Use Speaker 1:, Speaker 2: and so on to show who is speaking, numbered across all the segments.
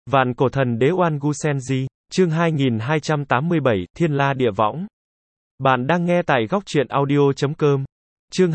Speaker 1: Vạn cổ thần đế Oan Gu Senji, chương 2287, Thiên La Địa Võng. Bạn đang nghe tại góc truyện audio.com. Chương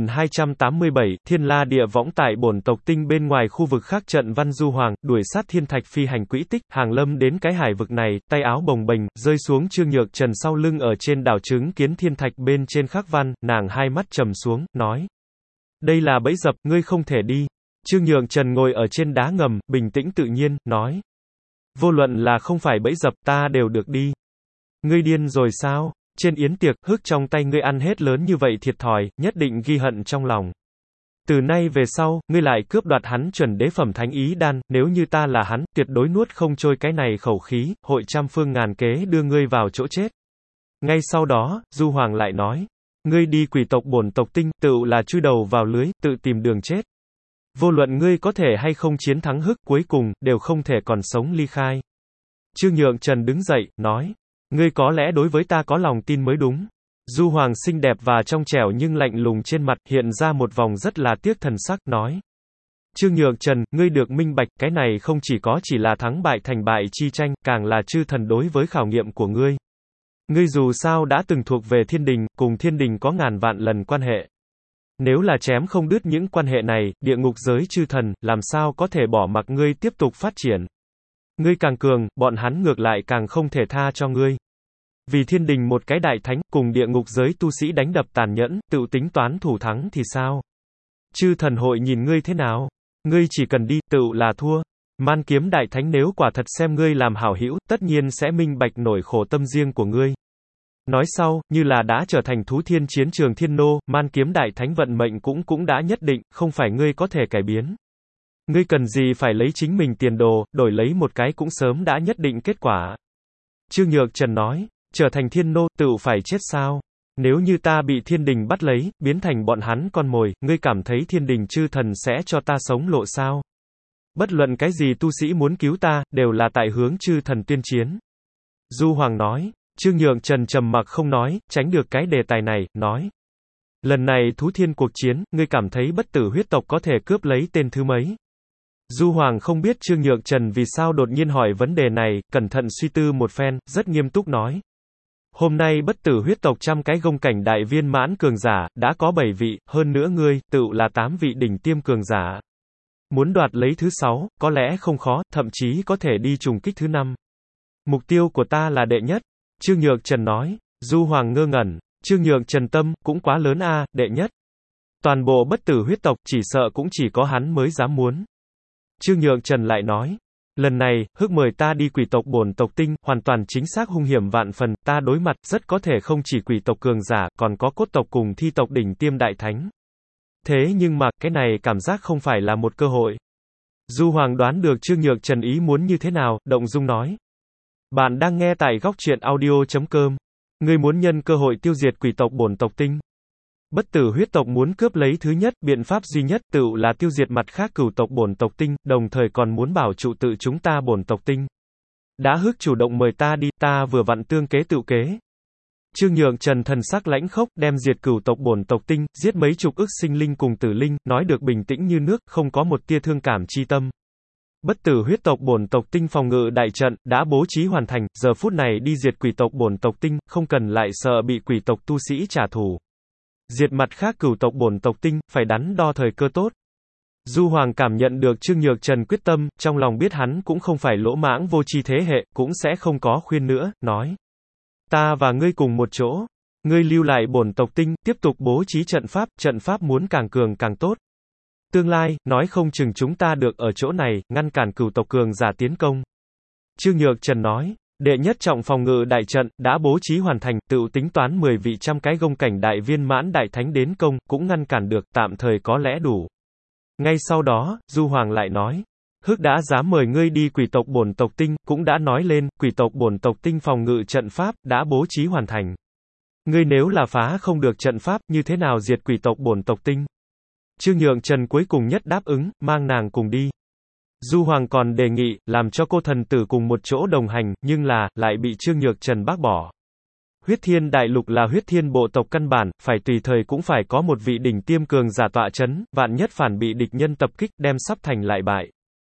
Speaker 1: 2287, Thiên La Địa Võng. Tại bổn tộc tinh bên ngoài khu vực khác, trận văn du hoàng, đuổi sát thiên thạch phi hành quỹ tích, hàng lâm đến cái hải vực này, tay áo bồng bềnh, rơi xuống Trương Nhược Trần sau lưng ở trên đảo chứng kiến thiên thạch bên trên khắc văn, nàng hai mắt trầm xuống, nói. Đây là bẫy dập, ngươi không thể đi. Trương Nhược Trần ngồi ở trên đá ngầm, bình tĩnh tự nhiên, nói. Vô luận là không phải bẫy dập, ta đều được đi. Ngươi điên rồi sao? Trên yến tiệc, hức trong tay ngươi ăn hết lớn như vậy thiệt thòi, nhất định ghi hận trong lòng. Từ nay về sau, ngươi lại cướp đoạt hắn chuẩn đế phẩm thánh ý đan, nếu như ta là hắn, tuyệt đối nuốt không trôi cái này khẩu khí, hội trăm phương ngàn kế đưa ngươi vào chỗ chết. Ngay sau đó, Du Hoàng lại nói. Ngươi đi quỷ tộc bổn tộc tinh, tự là chui đầu vào lưới, tự tìm đường chết. Vô luận ngươi có thể hay không chiến thắng hức, cuối cùng, đều không thể còn sống ly khai. Trương Nhượng Trần đứng dậy, nói. Ngươi có lẽ đối với ta có lòng tin mới đúng. Du Hoàng xinh đẹp và trong trẻo nhưng lạnh lùng trên mặt, hiện ra một vòng rất là tiếc thần sắc, nói. Trương Nhượng Trần, ngươi được minh bạch, cái này không chỉ là thắng bại thành bại chi tranh, càng là chư thần đối với khảo nghiệm của ngươi. Ngươi dù sao đã từng thuộc về thiên đình, cùng thiên đình có ngàn vạn lần quan hệ. Nếu là chém không đứt những quan hệ này, địa ngục giới chư thần, làm sao có thể bỏ mặc ngươi tiếp tục phát triển. Ngươi càng cường, bọn hắn ngược lại càng không thể tha cho ngươi. Vì thiên đình một cái đại thánh, cùng địa ngục giới tu sĩ đánh đập tàn nhẫn, tự tính toán thủ thắng thì sao? Chư thần hội nhìn ngươi thế nào? Ngươi chỉ cần đi, tự là thua. Man Kiếm đại thánh nếu quả thật xem ngươi làm hảo hữu, tất nhiên sẽ minh bạch nổi khổ tâm riêng của ngươi. Nói sau, như là đã trở thành thú thiên chiến trường thiên nô, Man Kiếm đại thánh vận mệnh cũng đã nhất định, không phải ngươi có thể cải biến. Ngươi cần gì phải lấy chính mình tiền đồ, đổi lấy một cái cũng sớm đã nhất định kết quả. Trương Nhược Trần nói, trở thành thiên nô, tự phải chết sao? Nếu như ta bị thiên đình bắt lấy, biến thành bọn hắn con mồi, ngươi cảm thấy thiên đình chư thần sẽ cho ta sống lộ sao? Bất luận cái gì tu sĩ muốn cứu ta, đều là tại hướng chư thần tuyên chiến. Du Hoàng nói. Trương Nhượng Trần trầm mặc không nói, tránh được cái đề tài này, nói. Lần này thú thiên cuộc chiến, ngươi cảm thấy bất tử huyết tộc có thể cướp lấy tên thứ mấy? Du Hoàng không biết Trương Nhượng Trần vì sao đột nhiên hỏi vấn đề này, cẩn thận suy tư một phen, rất nghiêm túc nói. Hôm nay bất tử huyết tộc trăm cái gông cảnh đại viên mãn cường giả, đã có 7 vị, hơn nữa ngươi, tự là 8 vị đỉnh tiêm cường giả. Muốn đoạt lấy thứ 6, có lẽ không khó, thậm chí có thể đi trùng kích thứ 5. Mục tiêu của ta là đệ nhất. Trương Nhượng Trần nói. Du Hoàng ngơ ngẩn. Trương Nhượng Trần tâm, cũng quá lớn a, đệ nhất. Toàn bộ bất tử huyết tộc, chỉ sợ cũng chỉ có hắn mới dám muốn. Trương Nhượng Trần lại nói. Lần này, hức mời ta đi quỷ tộc bổn tộc tinh, hoàn toàn chính xác hung hiểm vạn phần, ta đối mặt, rất có thể không chỉ quỷ tộc cường giả, còn có cốt tộc cùng thi tộc đỉnh tiêm đại thánh. Thế nhưng mà, cái này cảm giác không phải là một cơ hội. Du Hoàng đoán được Trương Nhượng Trần ý muốn như thế nào, động dung nói. Bạn đang nghe tại góc truyện audio.com. Ngươi muốn nhân cơ hội tiêu diệt quỷ tộc bổn tộc tinh. Bất tử huyết tộc muốn cướp lấy thứ nhất, biện pháp duy nhất tự là tiêu diệt mặt khác cửu tộc bổn tộc tinh, đồng thời còn muốn bảo trụ tự chúng ta bổn tộc tinh. Đã hức chủ động mời ta đi, ta vừa vặn tương kế tự kế. Trương Nhượng Trần thần sắc lãnh khốc, đem diệt cửu tộc bổn tộc tinh, giết mấy chục ức sinh linh cùng tử linh, nói được bình tĩnh như nước, không có một tia thương cảm chi tâm. Bất tử huyết tộc bổn tộc tinh phòng ngự đại trận, đã bố trí hoàn thành, giờ phút này đi diệt quỷ tộc bổn tộc tinh, không cần lại sợ bị quỷ tộc tu sĩ trả thù. Diệt mặt khác cửu tộc bổn tộc tinh, phải đắn đo thời cơ tốt. Du Hoàng cảm nhận được Trương Nhược Trần quyết tâm, trong lòng biết hắn cũng không phải lỗ mãng vô tri thế hệ, cũng sẽ không có khuyên nữa, nói. Ta và ngươi cùng một chỗ. Ngươi lưu lại bổn tộc tinh, tiếp tục bố trí trận pháp muốn càng cường càng tốt. Tương lai, nói không chừng chúng ta được ở chỗ này, ngăn cản cửu tộc cường giả tiến công. Trương Nhược Trần nói, đệ nhất trọng phòng ngự đại trận, đã bố trí hoàn thành, tự tính toán 10 vị trăm cái gông cảnh đại viên mãn đại thánh đến công, cũng ngăn cản được, tạm thời có lẽ đủ. Ngay sau đó, Du Hoàng lại nói, hức đã dám mời ngươi đi quỷ tộc bổn tộc tinh, cũng đã nói lên, quỷ tộc bổn tộc tinh phòng ngự trận pháp, đã bố trí hoàn thành. Ngươi nếu là phá không được trận pháp, như thế nào diệt quỷ tộc bổn tộc tinh? Trương Nhượng Trần cuối cùng nhất đáp ứng, mang nàng cùng đi. Du Hoàng còn đề nghị, làm cho cô thần tử cùng một chỗ đồng hành, nhưng lại bị Trương Nhược Trần bác bỏ. Huyết Thiên Đại Lục là huyết thiên bộ tộc căn bản, phải tùy thời cũng phải có một vị đỉnh tiêm cường giả tọa chấn, vạn nhất phản bị địch nhân tập kích, đem sắp thành lại bại.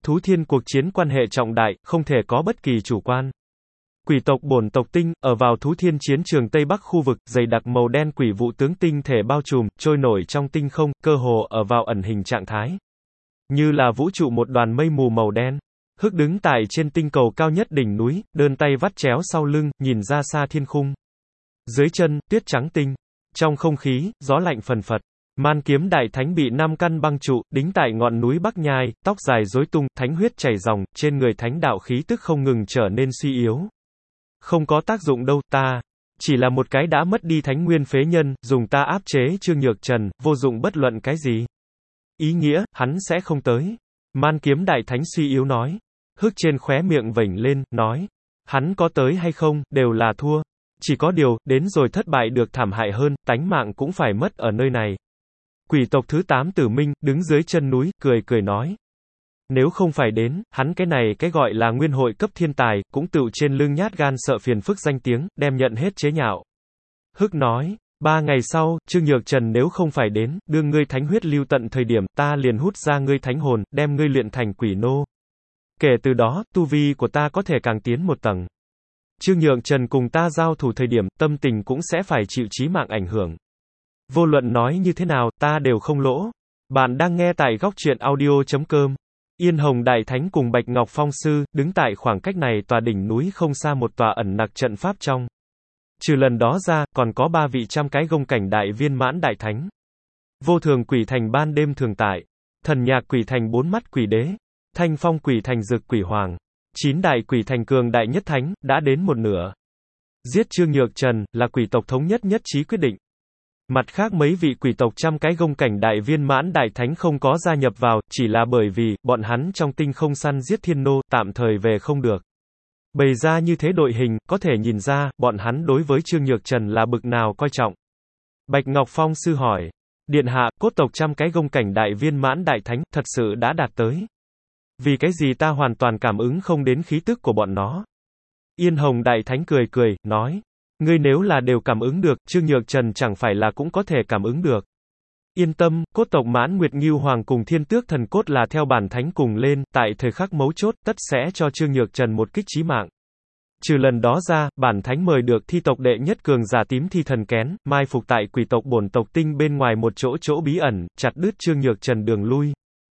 Speaker 1: Thú Thiên cuộc chiến quan hệ trọng đại, không thể có bất kỳ chủ quan. Quỷ tộc bổn tộc tinh, ở vào Thú Thiên chiến trường Tây Bắc khu vực, dày đặc màu đen quỷ vụ tướng tinh thể bao trùm, trôi nổi trong tinh không, cơ hồ ở vào ẩn hình trạng thái. Như là vũ trụ một đoàn mây mù màu đen. Hức đứng tại trên tinh cầu cao nhất đỉnh núi, đơn tay vắt chéo sau lưng, nhìn ra xa thiên khung. Dưới chân, tuyết trắng tinh. Trong không khí, gió lạnh phần phật. Man Kiếm Đại Thánh bị 5 căn băng trụ, đính tại ngọn núi Bắc Nhai, tóc dài rối tung, thánh huyết chảy ròng, trên người thánh đạo khí tức không ngừng trở nên suy yếu. Không có tác dụng đâu, ta chỉ là một cái đã mất đi thánh nguyên phế nhân, dùng ta áp chế Trương Nhược Trần, vô dụng bất luận cái gì. Ý nghĩa, hắn sẽ không tới. Man Kiếm Đại Thánh suy yếu nói. Hức trên khóe miệng vểnh lên, nói. Hắn có tới hay không, đều là thua. Chỉ có điều, đến rồi thất bại được thảm hại hơn, tánh mạng cũng phải mất ở nơi này. Quỷ tộc thứ 8 Tử Minh, đứng dưới chân núi, cười nói. Nếu không phải đến, hắn cái này cái gọi là nguyên hội cấp thiên tài, cũng tựu trên lưng nhát gan sợ phiền phức danh tiếng, đem nhận hết chế nhạo. Hức nói, 3 ngày sau, Trương Nhược Trần nếu không phải đến, đưa ngươi thánh huyết lưu tận thời điểm, ta liền hút ra ngươi thánh hồn, đem ngươi luyện thành quỷ nô. Kể từ đó, tu vi của ta có thể càng tiến một tầng. Trương Nhược Trần cùng ta giao thủ thời điểm, tâm tình cũng sẽ phải chịu chí mạng ảnh hưởng. Vô luận nói như thế nào, ta đều không lỗ. Bạn đang nghe tại góc truyện audio.com. Yên Hồng Đại Thánh cùng Bạch Ngọc Phong Sư, đứng tại khoảng cách này tòa đỉnh núi không xa một tòa ẩn nặc trận pháp trong. Trừ lần đó ra, còn có 3 vị trăm cái gông cảnh đại viên mãn đại thánh. Vô thường quỷ thành ban đêm thường tại. Thần nhạc quỷ thành 4 mắt quỷ đế. Thanh phong quỷ thành dực quỷ hoàng. 9 đại quỷ thành cường đại nhất thánh, đã đến một nửa. Giết Trương Nhược Trần, là quỷ tộc thống nhất trí quyết định. Mặt khác mấy vị quỷ tộc trăm cái gông cảnh đại viên mãn đại thánh không có gia nhập vào, chỉ là bởi vì, bọn hắn trong tinh không săn giết thiên nô, tạm thời về không được. Bày ra như thế đội hình, có thể nhìn ra, bọn hắn đối với Trương Nhược Trần là bực nào coi trọng. Bạch Ngọc Phong Sư hỏi. Điện hạ, cốt tộc trăm cái gông cảnh đại viên mãn đại thánh, thật sự đã đạt tới. Vì cái gì ta hoàn toàn cảm ứng không đến khí tức của bọn nó? Yên Hồng Đại Thánh cười, nói. Ngươi nếu là đều cảm ứng được, Trương Nhược Trần chẳng phải là cũng có thể cảm ứng được. Yên tâm, cốt tộc Mãn Nguyệt Ngưu Hoàng cùng Thiên Tước Thần Cốt là theo bản thánh cùng lên, tại thời khắc mấu chốt, tất sẽ cho Trương Nhược Trần một kích chí mạng. Trừ lần đó ra, bản thánh mời được thi tộc đệ nhất cường giả tím thi thần kén, mai phục tại quỷ tộc bổn tộc tinh bên ngoài một chỗ bí ẩn, chặt đứt Trương Nhược Trần đường lui.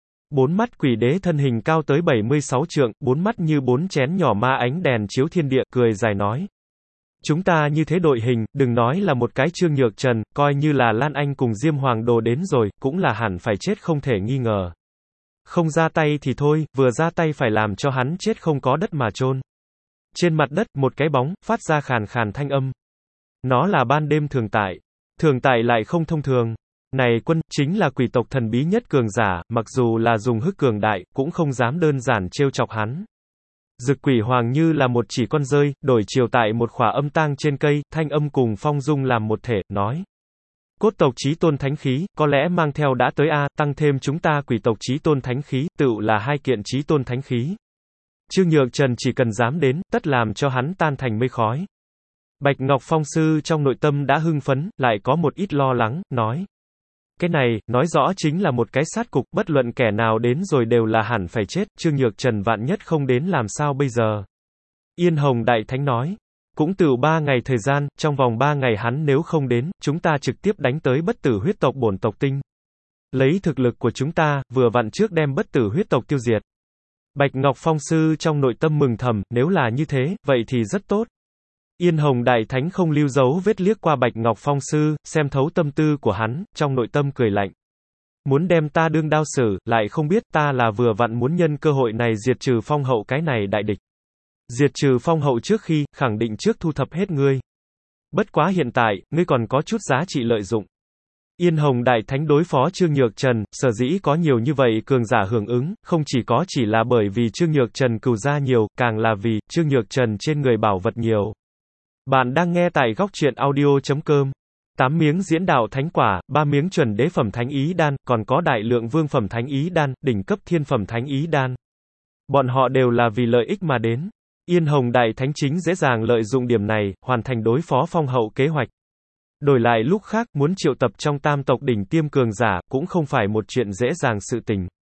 Speaker 1: 4 mắt quỷ đế thân hình cao tới 76 trượng, 4 mắt như 4 chén nhỏ ma ánh đèn chiếu thiên địa, cười dài nói. Chúng ta như thế đội hình, đừng nói là một cái Trương Nhược Trần, coi như là Lan Anh cùng Diêm Hoàng Đồ đến rồi, cũng là hẳn phải chết không thể nghi ngờ. Không ra tay thì thôi, vừa ra tay phải làm cho hắn chết không có đất mà chôn. Trên mặt đất, một cái bóng, phát ra khàn khàn thanh âm. Nó là ban đêm thường tại. Thường tại lại không thông thường. Này quân, chính là quỷ tộc thần bí nhất cường giả, mặc dù là dùng hức cường đại, cũng không dám đơn giản trêu chọc hắn. Dực quỷ hoàng như là một chỉ con rơi, đổi chiều tại một khỏa âm tang trên cây, thanh âm cùng phong dung làm một thể, nói. Cốt tộc chí tôn thánh khí, có lẽ mang theo đã tới tăng thêm chúng ta quỷ tộc chí tôn thánh khí, tựu là 2 kiện chí tôn thánh khí. Trương Nhược Trần chỉ cần dám đến, tất làm cho hắn tan thành mây khói. Bạch Ngọc Phong Sư trong nội tâm đã hưng phấn, lại có một ít lo lắng, nói. Cái này, nói rõ chính là một cái sát cục, bất luận kẻ nào đến rồi đều là hẳn phải chết, Trương Nhược Trần vạn nhất không đến làm sao bây giờ. Yên Hồng Đại Thánh nói, cũng từ 3 ngày thời gian, trong vòng 3 ngày hắn nếu không đến, chúng ta trực tiếp đánh tới bất tử huyết tộc bổn tộc tinh. Lấy thực lực của chúng ta, vừa vặn trước đem bất tử huyết tộc tiêu diệt. Bạch Ngọc Phong Sư trong nội tâm mừng thầm, nếu là như thế, vậy thì rất tốt. Yên Hồng Đại Thánh không lưu dấu vết liếc qua Bạch Ngọc Phong Sư, xem thấu tâm tư của hắn, trong nội tâm cười lạnh. Muốn đem ta đương đao xử, lại không biết ta là vừa vặn muốn nhân cơ hội này diệt trừ Phong Hậu cái này đại địch. Diệt trừ Phong Hậu trước khi, khẳng định trước thu thập hết ngươi. Bất quá hiện tại, ngươi còn có chút giá trị lợi dụng. Yên Hồng Đại Thánh đối phó Trương Nhược Trần, sở dĩ có nhiều như vậy cường giả hưởng ứng, không chỉ là bởi vì Trương Nhược Trần cừu gia nhiều, càng là vì, Trương Nhược Trần trên người bảo vật nhiều. Bạn đang nghe tại góc truyện audio.com. 8 miếng diễn đạo thánh quả, 3 miếng chuẩn đế phẩm thánh ý đan, còn có đại lượng vương phẩm thánh ý đan, đỉnh cấp thiên phẩm thánh ý đan. Bọn họ đều là vì lợi ích mà đến. Yên Hồng Đại Thánh chính dễ dàng lợi dụng điểm này, hoàn thành đối phó Phong Hậu kế hoạch. Đổi lại lúc khác, muốn triệu tập trong tam tộc đỉnh tiêm cường giả, cũng không phải một chuyện dễ dàng sự tình.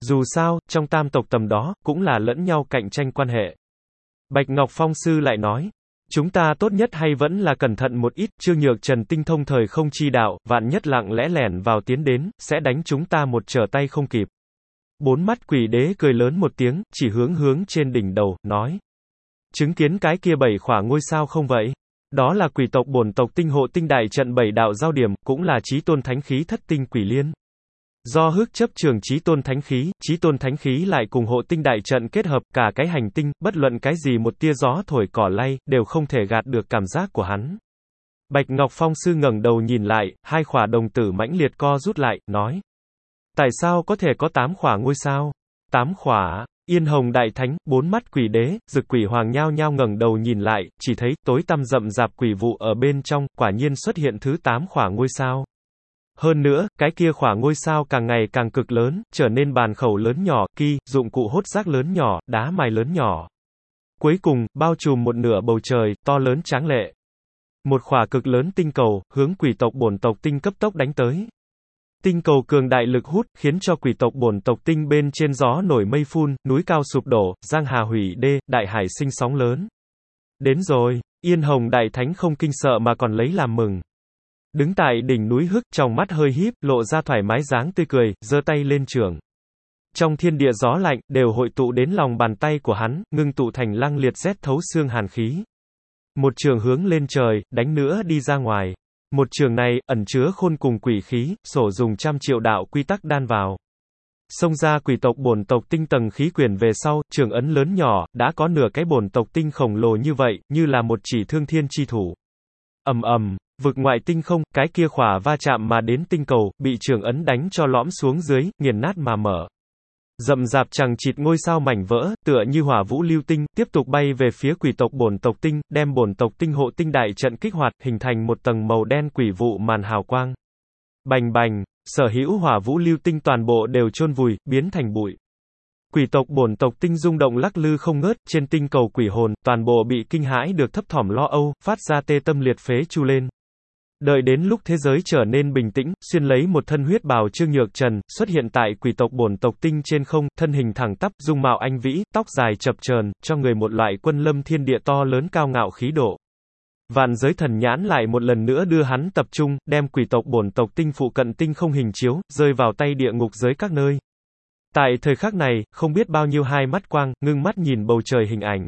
Speaker 1: Dù sao, trong tam tộc tầm đó, cũng là lẫn nhau cạnh tranh quan hệ. Bạch Ngọc Phong sư lại nói, chúng ta tốt nhất hay vẫn là cẩn thận một ít, Trương Nhược Trần tinh thông thời không chi đạo, vạn nhất lặng lẽ lẻn vào tiến đến, sẽ đánh chúng ta một trở tay không kịp. Bốn mắt quỷ đế cười lớn một tiếng, chỉ hướng trên đỉnh đầu, nói. Chứng kiến cái kia 7 khỏa ngôi sao không vậy? Đó là quỷ tộc bổn tộc tinh hộ tinh đại trận 7 đạo giao điểm, cũng là chí tôn thánh khí thất tinh quỷ liên. Do hước chấp trường chí tôn thánh khí lại cùng hộ tinh đại trận kết hợp, cả cái hành tinh, bất luận cái gì một tia gió thổi cỏ lay, đều không thể gạt được cảm giác của hắn. Bạch Ngọc Phong sư ngẩng đầu nhìn lại, 2 khỏa đồng tử mãnh liệt co rút lại, nói. Tại sao có thể có 8 khỏa ngôi sao? 8 khỏa. Yên Hồng Đại Thánh, 4 mắt quỷ đế, Dực Quỷ Hoàng nhao nhao ngẩng đầu nhìn lại, chỉ thấy tối tăm rậm rạp quỷ vụ ở bên trong, quả nhiên xuất hiện thứ 8 khỏa ngôi sao. Hơn nữa, cái kia khỏa ngôi sao càng ngày càng cực lớn, trở nên bàn khẩu lớn nhỏ, dụng cụ hốt rác lớn nhỏ, đá mài lớn nhỏ. Cuối cùng, bao trùm một nửa bầu trời, to lớn tráng lệ. Một khỏa cực lớn tinh cầu, hướng quỷ tộc bổn tộc tinh cấp tốc đánh tới. Tinh cầu cường đại lực hút, khiến cho quỷ tộc bổn tộc tinh bên trên gió nổi mây phun, núi cao sụp đổ, giang hà hủy đê, đại hải sinh sóng lớn. Đến rồi, Yên Hồng Đại Thánh không kinh sợ mà còn lấy làm mừng. Đứng tại đỉnh núi hức, trong mắt hơi híp, lộ ra thoải mái dáng tươi cười, giơ tay lên trường. Trong thiên địa gió lạnh, đều hội tụ đến lòng bàn tay của hắn, ngưng tụ thành lăng liệt rét thấu xương hàn khí. Một trường hướng lên trời, đánh nữa đi ra ngoài. Một trường này, ẩn chứa khôn cùng quỷ khí, sổ dùng 100 triệu đạo quy tắc đan vào. Xông ra quỷ tộc bổn tộc tinh tầng khí quyển về sau, trường ấn lớn nhỏ, đã có nửa cái bổn tộc tinh khổng lồ như vậy, như là một chỉ thương thiên chi thủ. Vực ngoại tinh không, cái kia khỏa va chạm mà đến tinh cầu, bị trường ấn đánh cho lõm xuống dưới, nghiền nát mà mở. Rậm rạp chằng chịt ngôi sao mảnh vỡ, tựa như hỏa vũ lưu tinh, tiếp tục bay về phía quỷ tộc bổn tộc tinh, đem bổn tộc tinh hộ tinh đại trận kích hoạt, hình thành một tầng màu đen quỷ vụ màn hào quang. Bành bành, sở hữu hỏa vũ lưu tinh toàn bộ đều chôn vùi, biến thành bụi. Quỷ tộc bổn tộc tinh rung động lắc lư không ngớt, trên tinh cầu quỷ hồn, toàn bộ bị kinh hãi được thấp thỏm lo âu, phát ra tê tâm liệt phế chu lên. Đợi đến lúc thế giới trở nên bình tĩnh, xuyên lấy một thân huyết bào Trương Nhược Trần, xuất hiện tại quỷ tộc bổn tộc tinh trên không, thân hình thẳng tắp, dung mạo anh vĩ, tóc dài chập chờn, cho người một loại quân lâm thiên địa to lớn cao ngạo khí độ. Vạn giới thần nhãn lại một lần nữa đưa hắn tập trung, đem quỷ tộc bổn tộc tinh phụ cận tinh không hình chiếu, rơi vào tay địa ngục giới các nơi. Tại thời khắc này, không biết bao nhiêu hai mắt quang, ngưng mắt nhìn bầu trời hình ảnh.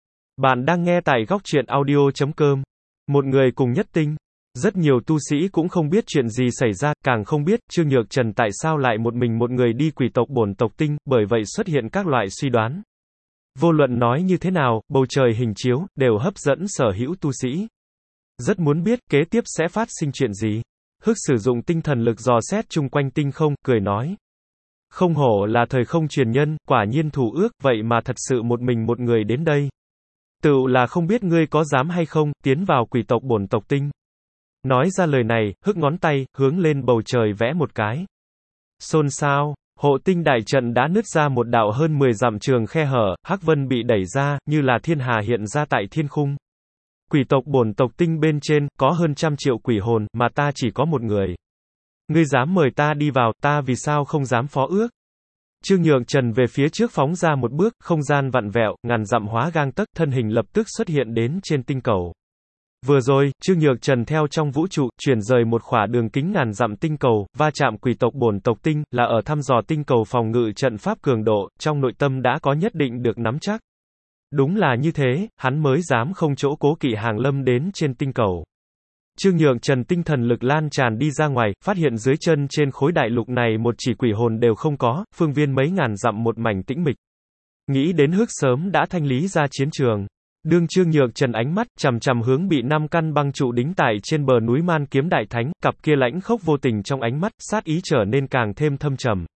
Speaker 1: Bạn đang nghe tại góc truyện audio.com. Một người cùng nhất tinh. Rất nhiều tu sĩ cũng không biết chuyện gì xảy ra, càng không biết, Trương Nhược Trần tại sao lại một người đi quỷ tộc bổn tộc tinh, bởi vậy xuất hiện các loại suy đoán. Vô luận nói như thế nào, bầu trời hình chiếu, đều hấp dẫn sở hữu tu sĩ. Rất muốn biết, kế tiếp sẽ phát sinh chuyện gì. Hức sử dụng tinh thần lực dò xét chung quanh tinh không, cười nói. Không hổ là thời không truyền nhân, quả nhiên thủ ước, vậy mà thật sự một người đến đây. Tựu là không biết ngươi có dám hay không, tiến vào quỷ tộc bổn tộc tinh. Nói ra lời này, hức ngón tay, hướng lên bầu trời vẽ một cái. Xôn xao, hộ tinh đại trận đã nứt ra một đạo hơn 10 dặm trường khe hở, hắc vân bị đẩy ra, như là thiên hà hiện ra tại thiên khung. Quỷ tộc bổn tộc tinh bên trên, có hơn 100 triệu quỷ hồn, mà ta chỉ có một người. Ngươi dám mời ta đi vào, ta vì sao không dám phó ước? Trương Nhược Trần về phía trước phóng ra một bước, không gian vặn vẹo, ngàn dặm hóa gang tấc, thân hình lập tức xuất hiện đến trên tinh cầu. Vừa rồi, Trương Nhược Trần theo trong vũ trụ, chuyển rời một khỏa đường kính ngàn dặm tinh cầu, va chạm quỷ tộc bổn tộc tinh, là ở thăm dò tinh cầu phòng ngự trận pháp cường độ, trong nội tâm đã có nhất định được nắm chắc. Đúng là như thế, hắn mới dám không chỗ cố kỵ hàng lâm đến trên tinh cầu. Trương Nhược Trần tinh thần lực lan tràn đi ra ngoài, phát hiện dưới chân trên khối đại lục này một chỉ quỷ hồn đều không có, phương viên mấy ngàn dặm một mảnh tĩnh mịch. Nghĩ đến hức sớm đã thanh lý ra chiến trường. Đương Trương Nhược Trần ánh mắt, chằm chằm hướng bị 5 căn băng trụ đính tại trên bờ núi Man Kiếm Đại Thánh, cặp kia lãnh khốc vô tình trong ánh mắt, sát ý trở nên càng thêm thâm trầm.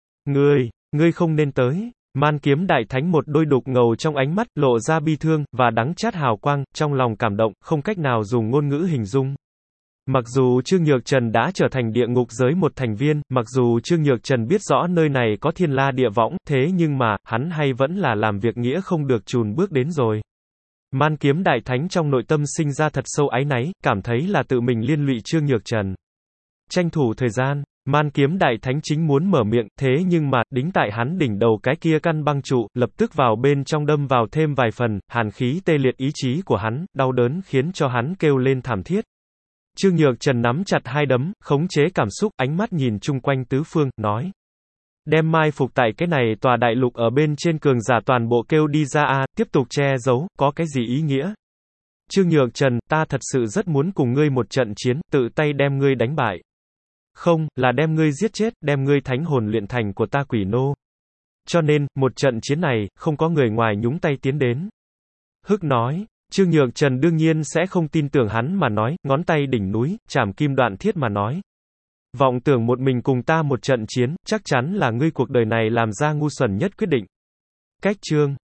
Speaker 1: Ngươi không nên tới. Man Kiếm Đại Thánh một đôi đục ngầu trong ánh mắt, lộ ra bi thương, và đắng chát hào quang, trong lòng cảm động, không cách nào dùng ngôn ngữ hình dung. Mặc dù Trương Nhược Trần đã trở thành địa ngục giới một thành viên, mặc dù Trương Nhược Trần biết rõ nơi này có thiên la địa võng, thế nhưng mà, hắn hay vẫn là làm việc nghĩa không được chùn bước đến rồi. Man Kiếm Đại Thánh trong nội tâm sinh ra thật sâu áy náy, cảm thấy là tự mình liên lụy Trương Nhược Trần. Tranh thủ thời gian, Man Kiếm Đại Thánh chính muốn mở miệng, thế nhưng mà, đính tại hắn đỉnh đầu cái kia căn băng trụ, lập tức vào bên trong đâm vào thêm vài phần, hàn khí tê liệt ý chí của hắn, đau đớn khiến cho hắn kêu lên thảm thiết. Trương Nhược Trần nắm chặt hai đấm, khống chế cảm xúc, ánh mắt nhìn chung quanh tứ phương, nói. Đem mai phục tại cái này tòa đại lục ở bên trên cường giả toàn bộ kêu đi ra a, tiếp tục che giấu, có cái gì ý nghĩa? Trương Nhược Trần, ta thật sự rất muốn cùng ngươi một trận chiến, tự tay đem ngươi đánh bại. Không, là đem ngươi giết chết, đem ngươi thánh hồn luyện thành của ta quỷ nô. Cho nên, một trận chiến này, không có người ngoài nhúng tay tiến đến. Hức nói, Trương Nhược Trần đương nhiên sẽ không tin tưởng hắn mà nói, ngón tay đỉnh núi, chảm kim đoạn thiết mà nói. Vọng tưởng một mình cùng ta một trận chiến, chắc chắn là ngươi cuộc đời này làm ra ngu xuẩn nhất quyết định. Cách chương